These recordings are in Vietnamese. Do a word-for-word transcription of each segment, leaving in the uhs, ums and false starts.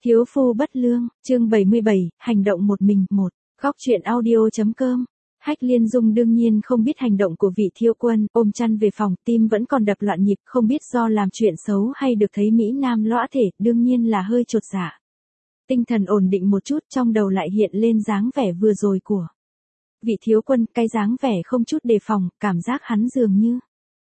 Thiếu phu bất lương, chương bảy mươi bảy, hành động một mình, một. Góc truyện audio.com. Hách Liên Dung đương nhiên không biết hành động của vị thiếu quân, ôm chăn về phòng, tim vẫn còn đập loạn nhịp, không biết do làm chuyện xấu hay được thấy Mỹ Nam lõa thể, đương nhiên là hơi chột dạ. Tinh thần ổn định một chút, trong đầu lại hiện lên dáng vẻ vừa rồi của vị thiếu quân, cái dáng vẻ không chút đề phòng, cảm giác hắn dường như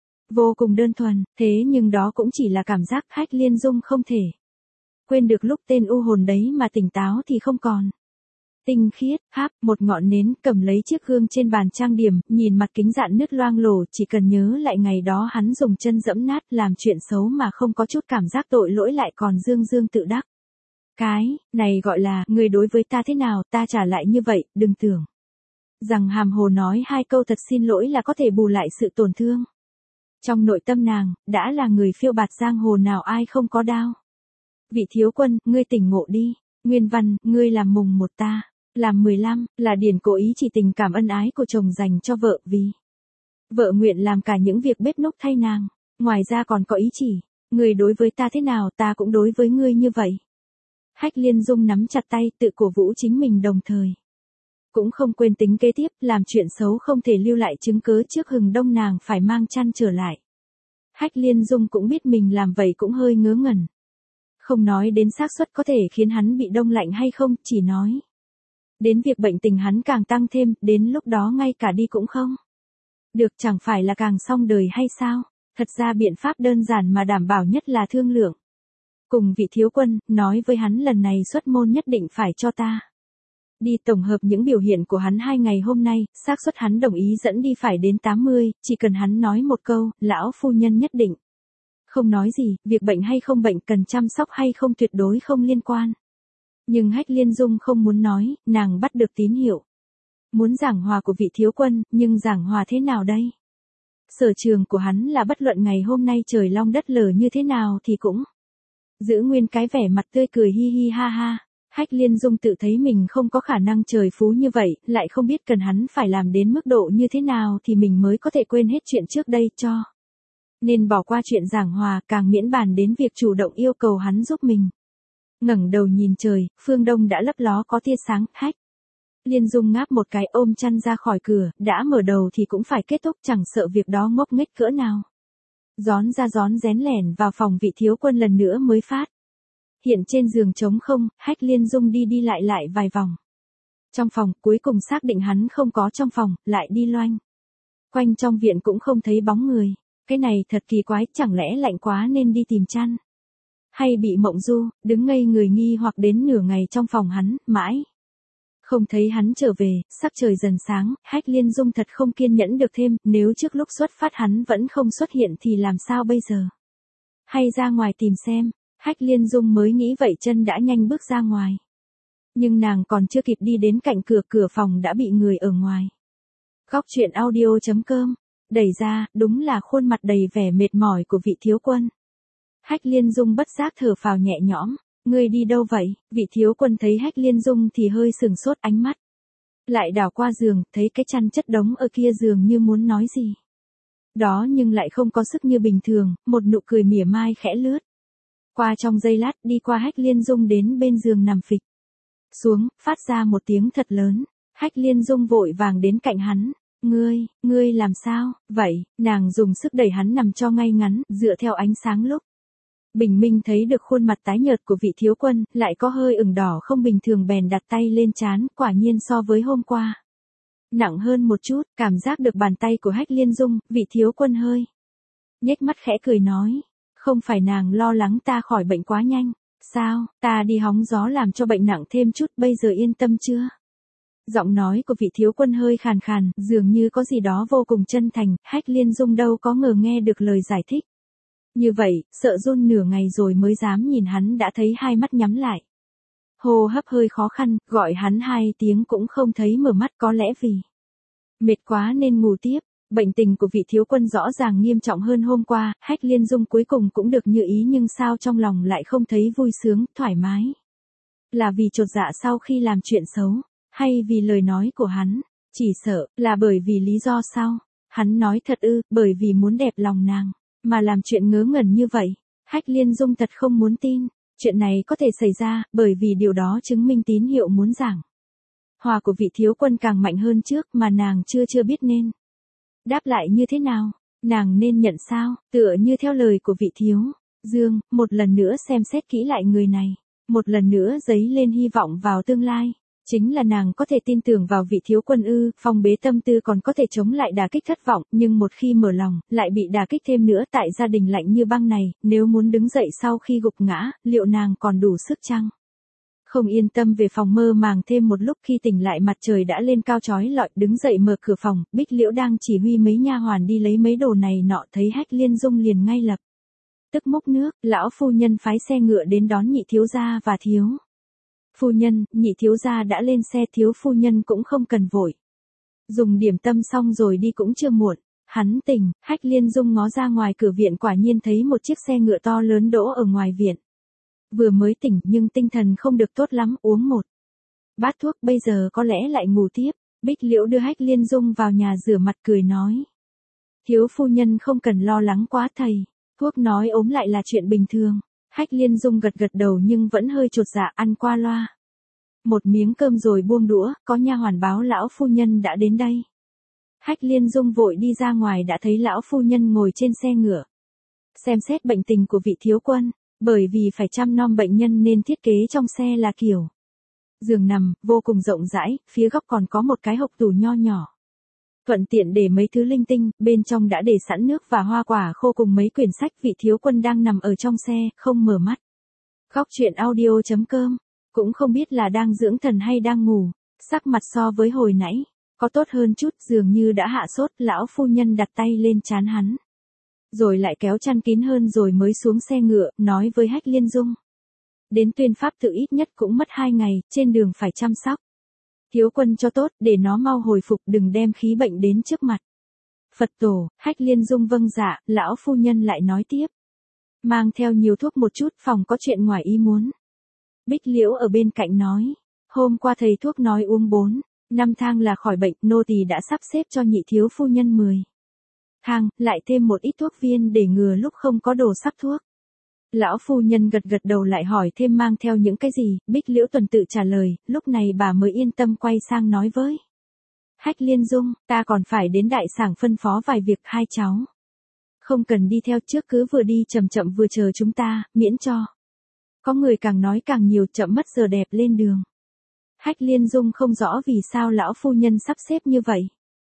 vô cùng đơn thuần, thế nhưng đó cũng chỉ là cảm giác. Hách Liên Dung không thể quên được lúc tên u hồn đấy mà tỉnh táo thì không còn. Tinh khiết, háp, một ngọn nến, cầm lấy chiếc gương trên bàn trang điểm, nhìn mặt kính dạn nứt loang lổ, chỉ cần nhớ lại ngày đó hắn dùng chân dẫm nát, làm chuyện xấu mà không có chút cảm giác tội lỗi, lại còn dương dương tự đắc. Cái này gọi là, người đối với ta thế nào, ta trả lại như vậy, đừng tưởng rằng hàm hồ nói hai câu thật xin lỗi là có thể bù lại sự tổn thương. Trong nội tâm nàng, đã là người phiêu bạt giang hồ nào ai không có đau. Vị thiếu quân, ngươi tỉnh ngộ đi. Nguyên văn, ngươi làm mùng một ta, làm mười lăm, là điển cố ý chỉ tình cảm ân ái của chồng dành cho vợ, vì vợ nguyện làm cả những việc bếp núc thay nàng. Ngoài ra còn có ý chỉ, ngươi đối với ta thế nào ta cũng đối với ngươi như vậy. Hách Liên Dung nắm chặt tay, tự cổ vũ chính mình, đồng thời cũng không quên tính kế tiếp, làm chuyện xấu không thể lưu lại chứng cớ, trước hừng đông nàng phải mang chăn trở lại. Hách Liên Dung cũng biết mình làm vậy cũng hơi ngớ ngẩn. Không nói đến xác suất có thể khiến hắn bị đông lạnh hay không, chỉ nói đến việc bệnh tình hắn càng tăng thêm, đến lúc đó ngay cả đi cũng không được, chẳng phải là càng xong đời hay sao? Thật ra biện pháp đơn giản mà đảm bảo nhất là thương lượng cùng vị thiếu quân, nói với hắn lần này xuất môn nhất định phải cho ta đi tổng hợp những biểu hiện của hắn hai ngày hôm nay, xác suất hắn đồng ý dẫn đi phải đến tám mươi, chỉ cần hắn nói một câu, lão phu nhân nhất định không nói gì, việc bệnh hay không bệnh, cần chăm sóc hay không tuyệt đối không liên quan. Nhưng Hách Liên Dung không muốn nói, nàng bắt được tín hiệu muốn giảng hòa của vị thiếu quân, nhưng giảng hòa thế nào đây? Sở trường của hắn là bất luận ngày hôm nay trời long đất lở như thế nào thì cũng giữ nguyên cái vẻ mặt tươi cười hi hi ha ha. Hách Liên Dung tự thấy mình không có khả năng trời phú như vậy, lại không biết cần hắn phải làm đến mức độ như thế nào thì mình mới có thể quên hết chuyện trước đây, cho nên bỏ qua chuyện giảng hòa, càng miễn bàn đến việc chủ động yêu cầu hắn giúp mình. Ngẩng đầu nhìn trời, phương đông đã lấp ló có tia sáng. Hách Liên Dung ngáp một cái, ôm chăn ra khỏi cửa, đã mở đầu thì cũng phải kết thúc, chẳng sợ việc đó ngốc nghếch cỡ nào. Rón ra rón rén lẻn vào phòng vị thiếu quân lần nữa mới phát hiện trên giường trống không. Hách Liên Dung đi đi lại lại vài vòng trong phòng, cuối cùng xác định hắn không có trong phòng, lại đi loanh quanh trong viện cũng không thấy bóng người. Cái này thật kỳ quái, chẳng lẽ lạnh quá nên đi tìm chăn, hay bị mộng du? Đứng ngây người nghi hoặc đến nửa ngày trong phòng hắn, mãi không thấy hắn trở về. Sắc trời dần sáng, Hách Liên Dung thật không kiên nhẫn được thêm, nếu trước lúc xuất phát hắn vẫn không xuất hiện thì làm sao bây giờ? Hay ra ngoài tìm xem? Hách Liên Dung mới nghĩ vậy, chân đã nhanh bước ra ngoài. Nhưng nàng còn chưa kịp đi đến cạnh cửa, cửa phòng đã bị người ở ngoài góc truyện audio.com đẩy ra, đúng là khuôn mặt đầy vẻ mệt mỏi của vị thiếu quân. Hách Liên Dung bất giác thở phào nhẹ nhõm. Ngươi đi đâu vậy? Vị thiếu quân thấy Hách Liên Dung thì hơi sừng sốt, ánh mắt lại đảo qua giường, thấy cái chăn chất đống ở kia giường như muốn nói gì đó nhưng lại không có sức như bình thường. Một nụ cười mỉa mai khẽ lướt qua trong giây lát, đi qua Hách Liên Dung đến bên giường nằm phịch xuống, phát ra một tiếng thật lớn. Hách Liên Dung vội vàng đến cạnh hắn. Ngươi, ngươi làm sao vậy? Nàng dùng sức đẩy hắn nằm cho ngay ngắn, dựa theo ánh sáng lúc bình minh thấy được khuôn mặt tái nhợt của vị thiếu quân, lại có hơi ửng đỏ không bình thường, bèn đặt tay lên trán, quả nhiên so với hôm qua nặng hơn một chút. Cảm giác được bàn tay của Hách Liên Dung, vị thiếu quân hơi nhếch mắt khẽ cười nói, không phải nàng lo lắng ta khỏi bệnh quá nhanh sao? Ta đi hóng gió làm cho bệnh nặng thêm chút, bây giờ yên tâm chưa? Giọng nói của vị thiếu quân hơi khàn khàn, dường như có gì đó vô cùng chân thành. Hách Liên Dung đâu có ngờ nghe được lời giải thích như vậy, sợ run nửa ngày rồi mới dám nhìn hắn, đã thấy hai mắt nhắm lại, hô hấp hơi khó khăn, gọi hắn hai tiếng cũng không thấy mở mắt, có lẽ vì mệt quá nên ngủ tiếp. Bệnh tình của vị thiếu quân rõ ràng nghiêm trọng hơn hôm qua. Hách Liên Dung cuối cùng cũng được như ý, nhưng sao trong lòng lại không thấy vui sướng, thoải mái? Là vì chột dạ sau khi làm chuyện xấu, hay vì lời nói của hắn? Chỉ sợ là bởi vì lý do sau. Hắn nói thật ư? Bởi vì muốn đẹp lòng nàng mà làm chuyện ngớ ngẩn như vậy? Hách Liên Dung thật không muốn tin. Chuyện này có thể xảy ra, bởi vì điều đó chứng minh tín hiệu muốn giảng hòa của vị thiếu quân càng mạnh hơn trước mà nàng chưa chưa biết nên đáp lại như thế nào, nàng nên nhận sao, tựa như theo lời của vị thiếu dương, một lần nữa xem xét kỹ lại người này, một lần nữa dấy lên hy vọng vào tương lai. Chính là nàng có thể tin tưởng vào vị thiếu quân ư, phong bế tâm tư còn có thể chống lại đả kích thất vọng, nhưng một khi mở lòng, lại bị đả kích thêm nữa tại gia đình lạnh như băng này, nếu muốn đứng dậy sau khi gục ngã, liệu nàng còn đủ sức chăng? Không yên tâm về phòng mơ màng thêm một lúc khi tỉnh lại mặt trời đã lên cao chói lọi, đứng dậy mở cửa phòng, Bích Liễu đang chỉ huy mấy nha hoàn đi lấy mấy đồ này nọ thấy Hách Liên Dung liền ngay lập tức múc nước, lão phu nhân phái xe ngựa đến đón nhị thiếu gia và thiếu phu nhân, nhị thiếu gia đã lên xe, thiếu phu nhân cũng không cần vội. Dùng điểm tâm xong rồi đi cũng chưa muộn. Hắn tỉnh, Hách Liên Dung ngó ra ngoài cửa viện quả nhiên thấy một chiếc xe ngựa to lớn đỗ ở ngoài viện. Vừa mới tỉnh nhưng tinh thần không được tốt lắm, uống một bát thuốc bây giờ có lẽ lại ngủ tiếp. Bích Liễu đưa Hách Liên Dung vào nhà rửa mặt cười nói. Thiếu phu nhân không cần lo lắng quá thầy, thuốc nói ốm lại là chuyện bình thường. Hách Liên Dung gật gật đầu nhưng vẫn hơi chột dạ, ăn qua loa một miếng cơm rồi buông đũa, có nha hoàn báo lão phu nhân đã đến đây. Hách Liên Dung vội đi ra ngoài đã thấy lão phu nhân ngồi trên xe ngựa, xem xét bệnh tình của vị thiếu quân, bởi vì phải chăm nom bệnh nhân nên thiết kế trong xe là kiểu giường nằm, vô cùng rộng rãi, phía góc còn có một cái hộc tủ nho nhỏ. Thuận tiện để mấy thứ linh tinh, bên trong đã để sẵn nước và hoa quả khô cùng mấy quyển sách. Vị thiếu quân đang nằm ở trong xe, không mở mắt. Góc truyện audio chấm com, cũng không biết là đang dưỡng thần hay đang ngủ, sắc mặt so với hồi nãy, có tốt hơn chút, dường như đã hạ sốt. Lão phu nhân đặt tay lên trán hắn, rồi lại kéo chăn kín hơn rồi mới xuống xe ngựa, nói với Hách Liên Dung. Đến Tuyên Pháp tự ít nhất cũng mất hai ngày, trên đường phải chăm sóc thiếu quân cho tốt, để nó mau hồi phục, đừng đem khí bệnh đến trước mặt Phật tổ. Hách Liên Dung vâng dạ, lão phu nhân lại nói tiếp. Mang theo nhiều thuốc một chút, phòng có chuyện ngoài ý muốn. Bích Liễu ở bên cạnh nói. Hôm qua thầy thuốc nói uống bốn, năm thang là khỏi bệnh, nô tỳ đã sắp xếp cho nhị thiếu phu nhân mười thang, lại thêm một ít thuốc viên để ngừa lúc không có đồ sắc thuốc. Lão phu nhân gật gật đầu lại hỏi thêm mang theo những cái gì, Bích Liễu tuần tự trả lời, lúc này bà mới yên tâm quay sang nói với Hách Liên Dung, ta còn phải đến đại sảnh phân phó vài việc, hai cháu không cần đi theo trước, cứ vừa đi chậm chậm vừa chờ chúng ta, miễn cho có người càng nói càng nhiều, chậm mất giờ đẹp lên đường. Hách Liên Dung không rõ vì sao lão phu nhân sắp xếp như vậy.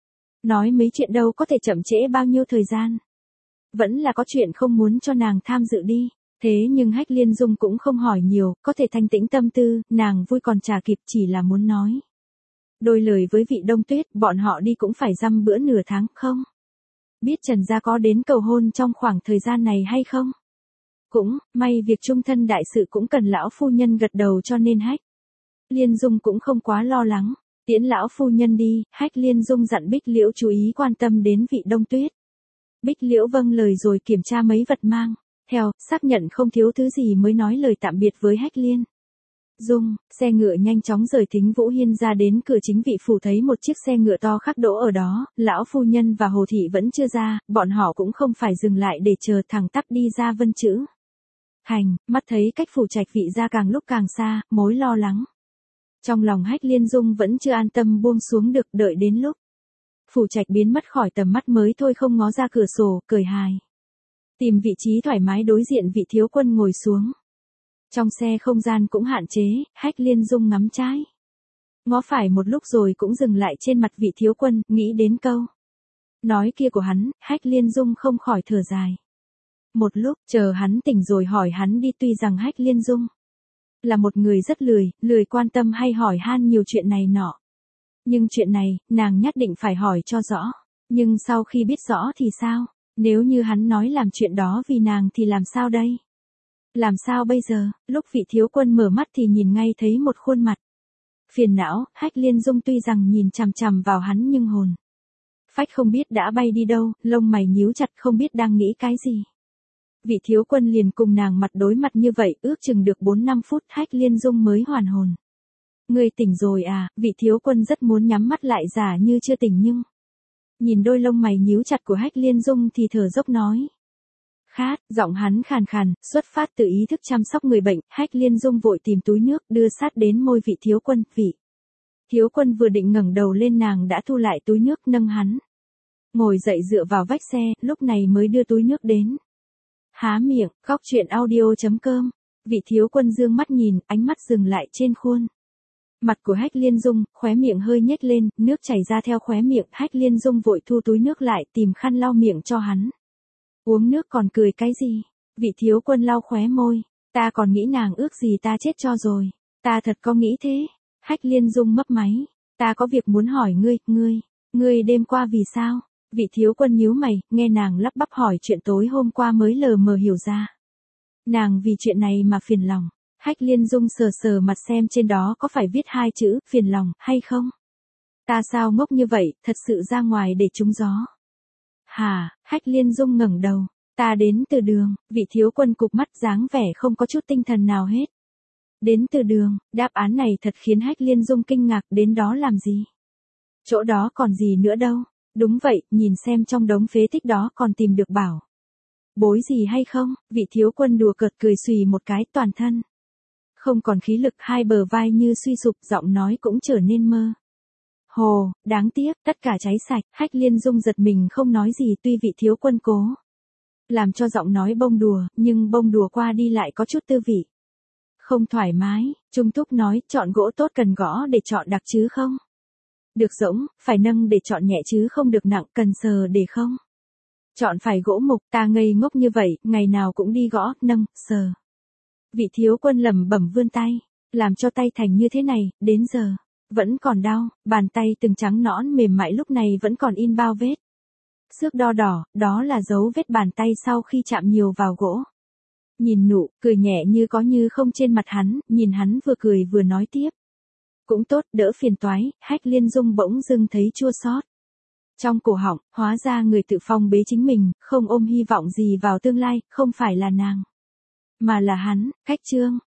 Nói mấy chuyện đâu có thể chậm trễ bao nhiêu thời gian. Vẫn là có chuyện không muốn cho nàng tham dự đi. Thế nhưng Hách Liên Dung cũng không hỏi nhiều, có thể thanh tĩnh tâm tư, nàng vui còn chả kịp, chỉ là muốn nói đôi lời với vị Đông Tuyết, bọn họ đi cũng phải dăm bữa nửa tháng, không biết Trần gia có đến cầu hôn trong khoảng thời gian này hay không. Cũng, may việc trung thân đại sự cũng cần lão phu nhân gật đầu cho nên Hách Liên Dung cũng không quá lo lắng. Tiễn lão phu nhân đi, Hách Liên Dung dặn Bích Liễu chú ý quan tâm đến vị Đông Tuyết. Bích Liễu vâng lời rồi kiểm tra mấy vật mang theo, xác nhận không thiếu thứ gì mới nói lời tạm biệt với Hách Liên Dung. Xe ngựa nhanh chóng rời Thính Vũ Hiên ra đến cửa chính vị phủ thấy một chiếc xe ngựa to khắc đỗ ở đó, lão phu nhân và Hồ thị vẫn chưa ra, bọn họ cũng không phải dừng lại để chờ, thẳng tắp đi ra Vân Chữ Hành, mắt thấy cách phủ trạch vị ra càng lúc càng xa, mối lo lắng trong lòng Hách Liên Dung vẫn chưa an tâm buông xuống được, đợi đến lúc phủ trạch biến mất khỏi tầm mắt mới thôi không ngó ra cửa sổ, cười hài. Tìm vị trí thoải mái đối diện vị thiếu quân ngồi xuống. Trong xe không gian cũng hạn chế, Hách Liên Dung ngắm trái ngó phải một lúc rồi cũng dừng lại trên mặt vị thiếu quân, nghĩ đến câu nói kia của hắn, Hách Liên Dung không khỏi thở dài. Một lúc, chờ hắn tỉnh rồi hỏi hắn đi, tuy rằng Hách Liên Dung là một người rất lười, lười quan tâm hay hỏi han nhiều chuyện này nọ. Nhưng chuyện này, nàng nhất định phải hỏi cho rõ. Nhưng sau khi biết rõ thì sao? Nếu như hắn nói làm chuyện đó vì nàng thì làm sao đây? Làm sao bây giờ? Lúc vị thiếu quân mở mắt thì nhìn ngay thấy một khuôn mặt phiền não. Hách Liên Dung tuy rằng nhìn chằm chằm vào hắn nhưng hồn phách không biết đã bay đi đâu, lông mày nhíu chặt không biết đang nghĩ cái gì. Vị thiếu quân liền cùng nàng mặt đối mặt như vậy, ước chừng được bốn năm phút Hách Liên Dung mới hoàn hồn. Ngươi tỉnh rồi à? Vị thiếu quân rất muốn nhắm mắt lại giả như chưa tỉnh nhưng nhìn đôi lông mày nhíu chặt của Hách Liên Dung thì thở dốc nói. khát, giọng hắn khàn khàn, xuất phát từ ý thức chăm sóc người bệnh, Hách Liên Dung vội tìm túi nước đưa sát đến môi vị thiếu quân, vị. Thiếu quân vừa định ngẩng đầu lên nàng đã thu lại túi nước nâng hắn. Ngồi dậy dựa vào vách xe, lúc này mới đưa túi nước đến. Há miệng, góc chuyện audio chấm com. Vị thiếu quân dương mắt nhìn, ánh mắt dừng lại trên khuôn mặt của Hách Liên Dung, khóe miệng hơi nhếch lên, nước chảy ra theo khóe miệng, Hách Liên Dung vội thu túi nước lại, tìm khăn lau miệng cho hắn. Uống nước còn cười cái gì? Vị thiếu quân lau khóe môi, ta còn nghĩ nàng ước gì ta chết cho rồi, ta thật có nghĩ thế. Hách Liên Dung mấp máy, ta có việc muốn hỏi ngươi, ngươi, ngươi đêm qua vì sao? Vị thiếu quân nhíu mày, nghe nàng lắp bắp hỏi chuyện tối hôm qua mới lờ mờ hiểu ra. Nàng vì chuyện này mà phiền lòng. Hách Liên Dung sờ sờ mặt xem trên đó có phải viết hai chữ, phiền lòng, hay không? Ta sao ngốc như vậy, thật sự ra ngoài để trúng gió. Hà, Hách Liên Dung ngẩng đầu, ta đến từ đường, vị thiếu quân cụp mắt dáng vẻ không có chút tinh thần nào hết. Đến từ đường, đáp án này thật khiến Hách Liên Dung kinh ngạc, đến đó làm gì? Chỗ đó còn gì nữa đâu, đúng vậy, nhìn xem trong đống phế tích đó còn tìm được bảo bối gì hay không, vị thiếu quân đùa cợt cười xùy một cái toàn thân. Không còn khí lực, hai bờ vai như suy sụp, giọng nói cũng trở nên mơ hồ, đáng tiếc, tất cả cháy sạch. Hách Liên Dung giật mình không nói gì, tuy vị thiếu quân cố làm cho giọng nói bông đùa, nhưng bông đùa qua đi lại có chút tư vị không thoải mái. Trung Túc nói, chọn gỗ tốt cần gõ để chọn đặc chứ không được rỗng, phải nâng để chọn nhẹ chứ không được nặng, cần sờ để không chọn phải gỗ mục. Ta ngây ngốc như vậy, ngày nào cũng đi gõ, nâng, sờ. Vị thiếu quân lẩm bẩm vươn tay, làm cho tay thành như thế này, đến giờ vẫn còn đau, bàn tay từng trắng nõn mềm mại lúc này vẫn còn in bao vết xước đo đỏ, đó là dấu vết bàn tay sau khi chạm nhiều vào gỗ. Nhìn nụ cười nhẹ như có như không trên mặt hắn, nhìn hắn vừa cười vừa nói tiếp. Cũng tốt, đỡ phiền toái. Hách Liên Dung bỗng dưng thấy chua xót trong cổ họng, hóa ra người tự phong bế chính mình, không ôm hy vọng gì vào tương lai, không phải là nàng, mà là hắn. Cách chương